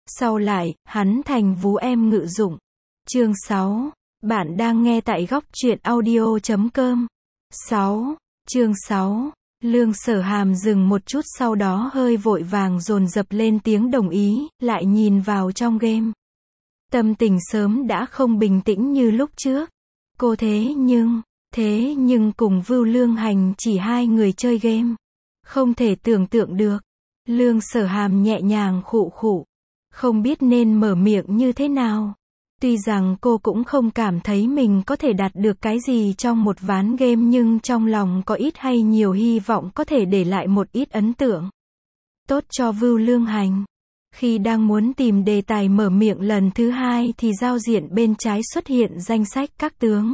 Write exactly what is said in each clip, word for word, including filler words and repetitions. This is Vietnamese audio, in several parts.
Sau lại, hắn thành vú em ngự dụng. Chương sáu. Bạn đang nghe tại góc truyện audio chấm com. sáu. Chương sáu. Lương Sở Hàm dừng một chút sau đó hơi vội vàng dồn dập lên tiếng đồng ý, lại nhìn vào trong game. Tâm tình sớm đã không bình tĩnh như lúc trước. Cô thế nhưng, thế nhưng cùng Vưu Lương Hành chỉ hai người chơi game. Không thể tưởng tượng được. Lương Sở Hàm nhẹ nhàng khụ khụ. Không biết nên mở miệng như thế nào. Tuy rằng cô cũng không cảm thấy mình có thể đạt được cái gì trong một ván game nhưng trong lòng có ít hay nhiều hy vọng có thể để lại một ít ấn tượng tốt cho Vưu Lương Hành. Khi đang muốn tìm đề tài mở miệng lần thứ hai thì giao diện bên trái xuất hiện danh sách các tướng.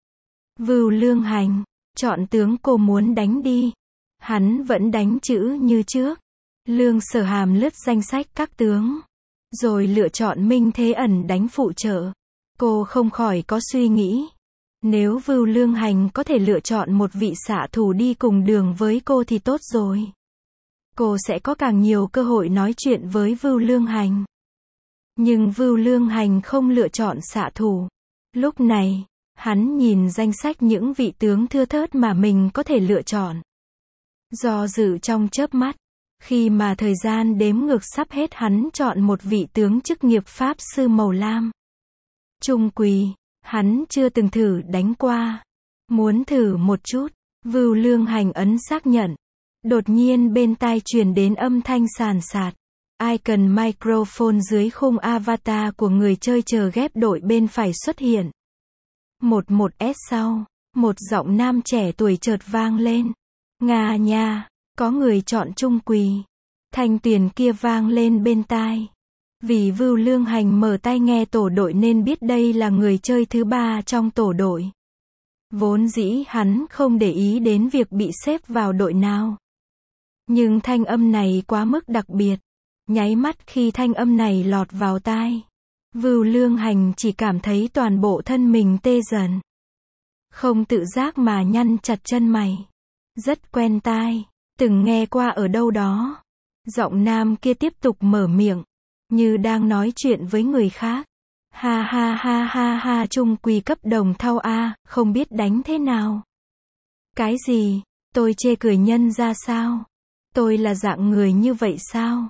Vưu Lương Hành, chọn tướng cô muốn đánh đi. Hắn vẫn đánh chữ như trước. Lương Sở Hàm lướt danh sách các tướng, rồi lựa chọn Minh Thế Ẩn đánh phụ trợ. Cô không khỏi có suy nghĩ. Nếu Vưu Lương Hành có thể lựa chọn một vị xạ thủ đi cùng đường với cô thì tốt rồi. Cô sẽ có càng nhiều cơ hội nói chuyện với Vưu Lương Hành. Nhưng Vưu Lương Hành không lựa chọn xạ thủ. Lúc này, hắn nhìn danh sách những vị tướng thưa thớt mà mình có thể lựa chọn. Do dự trong chớp mắt. Khi mà thời gian đếm ngược sắp hết hắn chọn một vị tướng chức nghiệp pháp sư màu lam. Trung Quỳ, hắn chưa từng thử đánh qua. Muốn thử một chút, Vưu Lương Hành ấn xác nhận. Đột nhiên bên tai truyền đến âm thanh sàn sạt. Icon microphone dưới khung avatar của người chơi chờ ghép đội bên phải xuất hiện. Một một S sau, một giọng nam trẻ tuổi chợt vang lên. Nga nha. Có người chọn Trung Quỳ. Thanh tuyền kia vang lên bên tai. Vì Vưu Lương Hành mở tai nghe tổ đội nên biết đây là người chơi thứ ba trong tổ đội. Vốn dĩ hắn không để ý đến việc bị xếp vào đội nào. Nhưng thanh âm này quá mức đặc biệt. Nháy mắt khi thanh âm này lọt vào tai. Vưu Lương Hành chỉ cảm thấy toàn bộ thân mình tê dần. Không tự giác mà nhăn chặt chân mày. Rất quen tai. Từng nghe qua ở đâu đó. Giọng nam kia tiếp tục mở miệng. Như đang nói chuyện với người khác. Ha ha ha ha ha Trung Quỳ cấp đồng thau A, không biết đánh thế nào. Cái gì? Tôi chê cười nhân ra sao? Tôi là dạng người như vậy sao?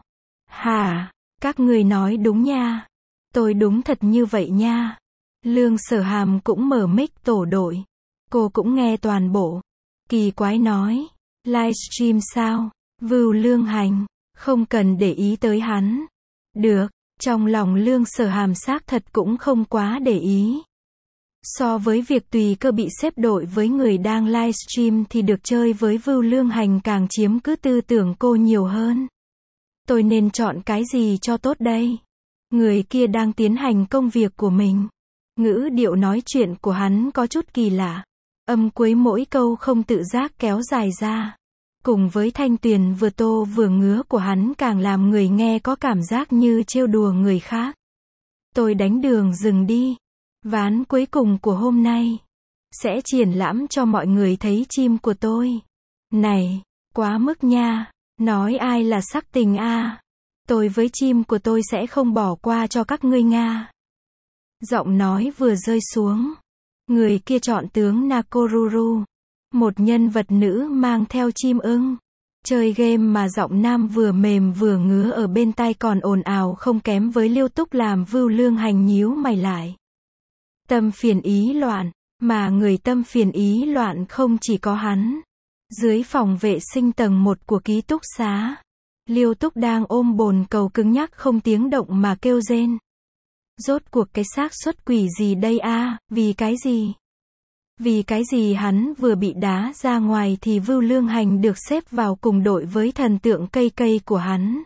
Hả? Các người nói đúng nha. Tôi đúng thật như vậy nha. Lương Sở Hàm cũng mở mic tổ đội. Cô cũng nghe toàn bộ. Kỳ quái nói. Livestream sao? Vưu Lương Hành, không cần để ý tới hắn. Được, trong lòng Lương Sở Hàm xác thật cũng không quá để ý. So với việc tùy cơ bị xếp đội với người đang livestream thì được chơi với Vưu Lương Hành càng chiếm cứ tư tưởng cô nhiều hơn. Tôi nên chọn cái gì cho tốt đây? Người kia đang tiến hành công việc của mình. Ngữ điệu nói chuyện của hắn có chút kỳ lạ. Âm cuối mỗi câu không tự giác kéo dài ra. Cùng với thanh tuyền vừa tô vừa ngứa của hắn càng làm người nghe có cảm giác như trêu đùa người khác. Tôi đánh đường rừng đi. Ván cuối cùng của hôm nay. Sẽ triển lãm cho mọi người thấy chim của tôi. Này, quá mức nha. Nói ai là sắc tình a? Tôi với chim của tôi sẽ không bỏ qua cho các ngươi Nga. Giọng nói vừa rơi xuống. Người kia chọn tướng Nakoruru. Một nhân vật nữ mang theo chim ưng. Chơi game mà giọng nam vừa mềm vừa ngứa ở bên tai còn ồn ào không kém với Liêu Túc làm Vưu Lương Hành nhíu mày lại. Tâm phiền ý loạn. Mà người tâm phiền ý loạn không chỉ có hắn. Dưới phòng vệ sinh tầng một của ký túc xá. Liêu Túc đang ôm bồn cầu cứng nhắc không tiếng động mà kêu rên. Rốt cuộc cái xác suất quỷ gì đây a? Vì cái gì? Vì cái gì hắn vừa bị đá ra ngoài thì Vưu Lương Hành được xếp vào cùng đội với thần tượng cây cây của hắn.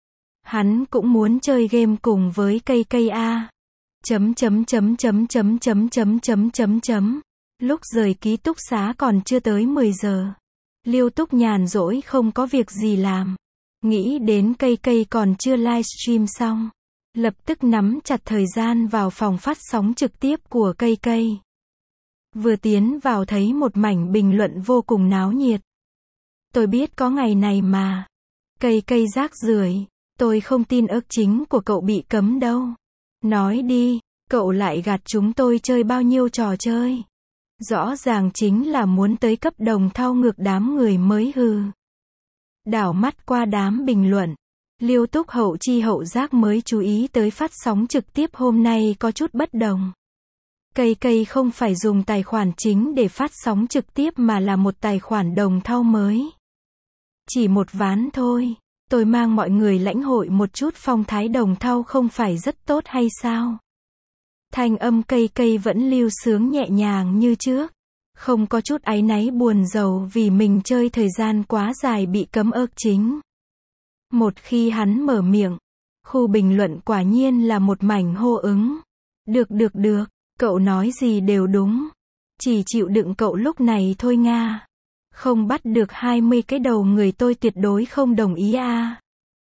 Hắn cũng muốn chơi game cùng với cây cây a. Chấm chấm chấm chấm chấm chấm chấm chấm chấm chấm. Lúc rời ký túc xá còn chưa tới mười giờ. Liêu Túc nhàn rỗi không có việc gì làm. Nghĩ đến cây cây còn chưa livestream xong. Lập tức nắm chặt thời gian vào phòng phát sóng trực tiếp của cây cây. Vừa tiến vào thấy một mảnh bình luận vô cùng náo nhiệt. Tôi biết có ngày này mà. Cây cây rác rưởi. Tôi không tin ước chính của cậu bị cấm đâu. Nói đi, cậu lại gạt chúng tôi chơi bao nhiêu trò chơi. Rõ ràng chính là muốn tới cấp đồng thau ngược đám người mới hừ. Đảo mắt qua đám bình luận. Liêu Túc hậu chi hậu giác mới chú ý tới phát sóng trực tiếp hôm nay có chút bất đồng. Cây cây không phải dùng tài khoản chính để phát sóng trực tiếp mà là một tài khoản đồng thau mới. Chỉ một ván thôi. Tôi mang mọi người lãnh hội một chút phong thái đồng thau không phải rất tốt hay sao? Thanh âm cây cây vẫn lưu sướng nhẹ nhàng như trước. Không có chút áy náy buồn rầu vì mình chơi thời gian quá dài bị cấm ước chính. Một khi hắn mở miệng, khu bình luận quả nhiên là một mảnh hô ứng. Được được được, cậu nói gì đều đúng. Chỉ chịu đựng cậu lúc này thôi Nga. Không bắt được hai mươi cái đầu người tôi tuyệt đối không đồng ý a. À.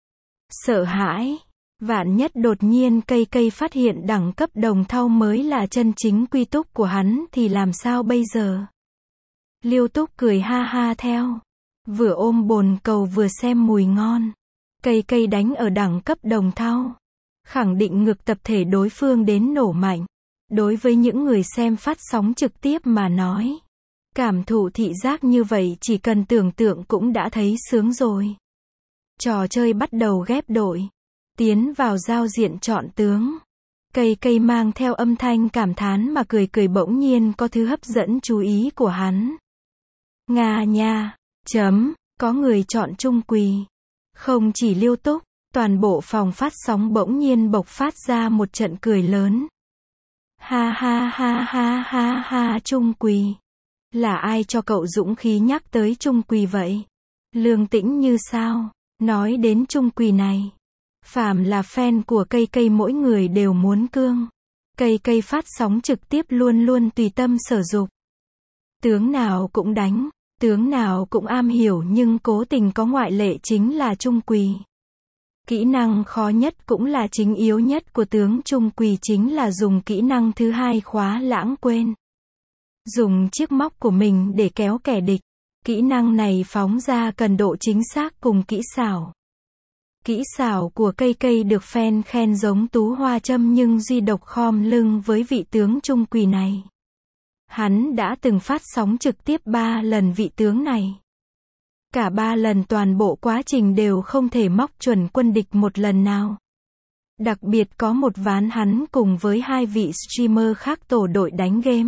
Sợ hãi. Vạn nhất đột nhiên cây cây phát hiện đẳng cấp đồng thau mới là chân chính quy túc của hắn thì làm sao bây giờ? Liêu Túc cười ha ha theo. Vừa ôm bồn cầu vừa xem mùi ngon. Cây cây đánh ở đẳng cấp đồng thau. Khẳng định ngược tập thể đối phương đến nổ mạnh. Đối với những người xem phát sóng trực tiếp mà nói. Cảm thụ thị giác như vậy chỉ cần tưởng tượng cũng đã thấy sướng rồi. Trò chơi bắt đầu ghép đội. Tiến vào giao diện chọn tướng. Cây cây mang theo âm thanh cảm thán mà cười cười bỗng nhiên có thứ hấp dẫn chú ý của hắn. Nga nha, chấm, có người chọn Trung Quỳ. Không chỉ Liêu Túc, toàn bộ phòng phát sóng bỗng nhiên bộc phát ra một trận cười lớn. Ha ha ha ha ha ha Trung Quỳ. Là ai cho cậu dũng khí nhắc tới Trung Quỳ vậy? Lương Tĩnh Như sao? Nói đến Trung Quỳ này. Phàm là fan của cây cây mỗi người đều muốn cương. Cây cây phát sóng trực tiếp luôn luôn tùy tâm sở dục. Tướng nào cũng đánh, tướng nào cũng am hiểu nhưng cố tình có ngoại lệ chính là Trung Quỳ. Kỹ năng khó nhất cũng là chính yếu nhất của tướng Trung Quỳ chính là dùng kỹ năng thứ hai khóa lãng quên. Dùng chiếc móc của mình để kéo kẻ địch. Kỹ năng này phóng ra cần độ chính xác cùng kỹ xảo. Kỹ xảo của cây cây được fan khen giống tú hoa châm nhưng duy độc khom lưng với vị tướng Trung Quỳ này. Hắn đã từng phát sóng trực tiếp ba lần vị tướng này. Cả ba lần toàn bộ quá trình đều không thể móc chuẩn quân địch một lần nào. Đặc biệt có một ván hắn cùng với hai vị streamer khác tổ đội đánh game.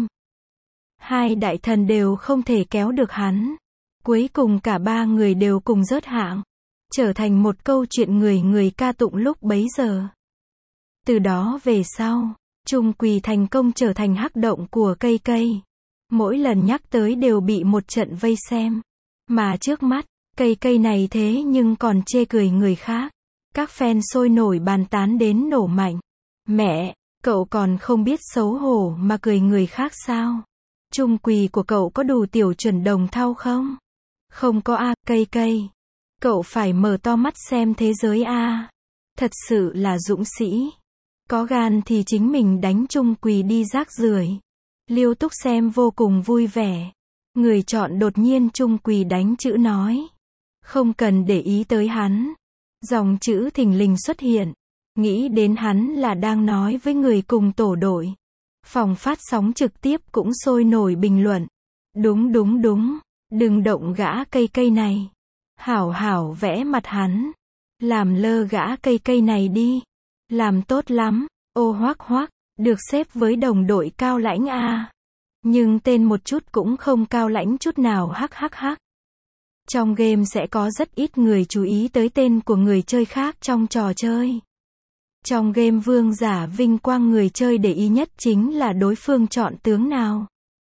Hai đại thần đều không thể kéo được hắn. Cuối cùng cả ba người đều cùng rớt hạng. Trở thành một câu chuyện người người ca tụng lúc bấy giờ. Từ đó về sau, Trung Quỳ thành công trở thành hắc động của cây cây. Mỗi lần nhắc tới đều bị một trận vây xem. Mà trước mắt, cây cây này thế nhưng còn chê cười người khác. Các fan sôi nổi bàn tán đến nổ mạnh. Mẹ, cậu còn không biết xấu hổ mà cười người khác sao? Trung Quỳ của cậu có đủ tiểu chuẩn đồng thau không? Không có a, cây cây. Cậu phải mở to mắt xem thế giới a. Thật sự là dũng sĩ. Có gan thì chính mình đánh Trung Quỳ đi rác rưởi. Liêu Túc xem vô cùng vui vẻ. Người chọn đột nhiên Trung Quỳ đánh chữ nói. Không cần để ý tới hắn. Dòng chữ thình lình xuất hiện. Nghĩ đến hắn là đang nói với người cùng tổ đội. Phòng phát sóng trực tiếp cũng sôi nổi bình luận. Đúng đúng đúng. Đừng động gã cây cây này. Hảo hảo vẽ mặt hắn. Làm lơ gã cây cây này đi. Làm tốt lắm. Ô hoác hoác. Được xếp với đồng đội cao lãnh a. Nhưng tên một chút cũng không cao lãnh chút nào hắc hắc hắc. Trong game sẽ có rất ít người chú ý tới tên của người chơi khác trong trò chơi. Trong game vương giả vinh quang người chơi để ý nhất chính là đối phương chọn tướng nào.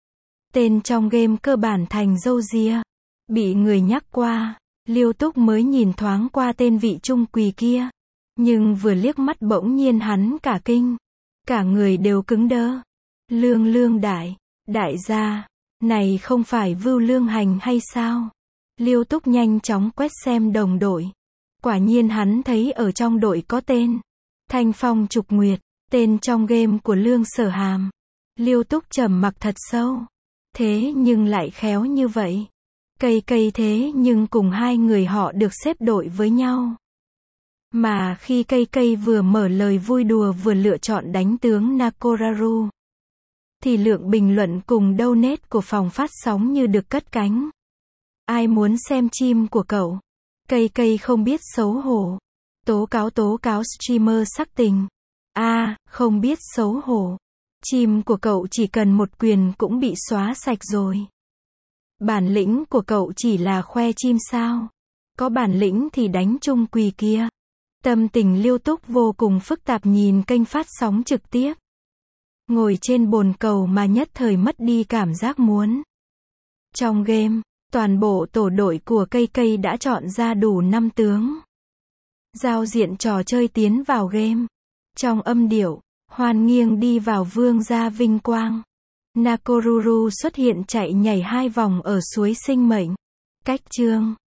Tên trong game cơ bản thành râu ria. Bị người nhắc qua. Liêu Túc mới nhìn thoáng qua tên vị Trung Quỳ kia. Nhưng vừa liếc mắt bỗng nhiên hắn cả kinh. Cả người đều cứng đơ. Lương Lương đại. Đại gia. Này không phải Vưu Lương Hành hay sao? Liêu Túc nhanh chóng quét xem đồng đội. Quả nhiên hắn thấy ở trong đội có tên. Thanh Phong Trục Nguyệt. Tên trong game của Lương Sở Hàm. Liêu Túc trầm mặc thật sâu. Thế nhưng lại khéo như vậy. Cây cây thế nhưng cùng hai người họ được xếp đội với nhau. Mà khi cây cây vừa mở lời vui đùa vừa lựa chọn đánh tướng Nakoraru, thì lượng bình luận cùng donate của phòng phát sóng như được cất cánh. Ai muốn xem chim của cậu? Cây cây không biết xấu hổ. Tố cáo tố cáo streamer sắc tình. A, à, không biết xấu hổ. Chim của cậu chỉ cần một quyền cũng bị xóa sạch rồi. Bản lĩnh của cậu chỉ là khoe chim sao? Có bản lĩnh thì đánh chung quỳ kia. Tâm tình Liêu Túc vô cùng phức tạp nhìn kênh phát sóng trực tiếp. Ngồi trên bồn cầu mà nhất thời mất đi cảm giác muốn. Trong game, toàn bộ tổ đội của cây cây đã chọn ra đủ năm tướng. Giao diện trò chơi tiến vào game. Trong âm điệu, hoan nghiêng đi vào vương gia vinh quang. Nakoruru xuất hiện chạy nhảy hai vòng ở suối sinh mệnh. Cách chương